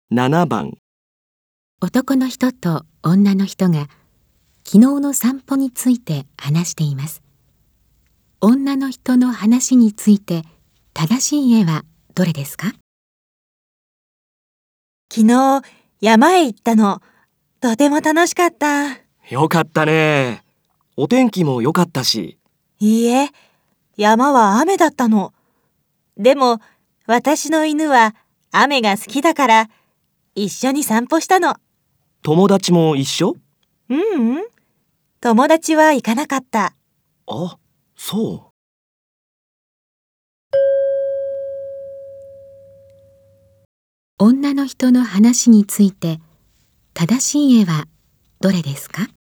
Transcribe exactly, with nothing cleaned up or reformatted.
ななばん。 男の人と女の人が昨日の散歩について話しています。女の人の話について正しい絵はどれですか？ 昨日山へ行ったの。とても楽しかった。 よかったね。お天気も良かったし。 いいえ、山は雨だったの。でも私の犬は雨が好きだから一緒に散歩したの。 友達も一緒？ ううん、友達は行かなかった。 あ、そう。 女の人の話について正しい絵はどれですか？